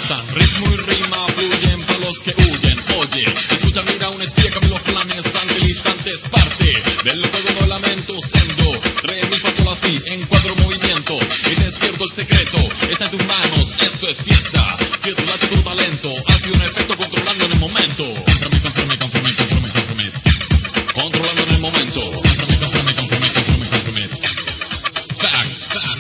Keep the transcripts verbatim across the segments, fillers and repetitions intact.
gustan. Ritmo y rima fluyen para los que huyen. Oye, escucha, mira, un espía que los planes antes parte del juego de lamento sendo. Re, mi, fa, sol, así, en cuatro movimientos. Y despierto el secreto, está en tus manos, esto es fiesta. Que tu late tu talento, hace un efecto controlando en el momento. Conforme, conforme, conforme, conforme, conforme. Controlando en el momento. Conforme, conforme, conforme, conforme, conforme. Spag, spag.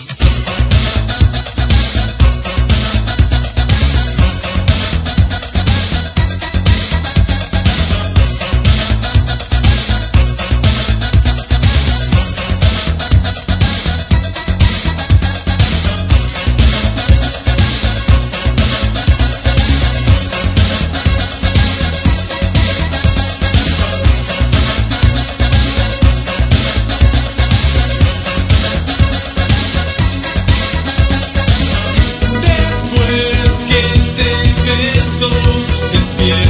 Despierta.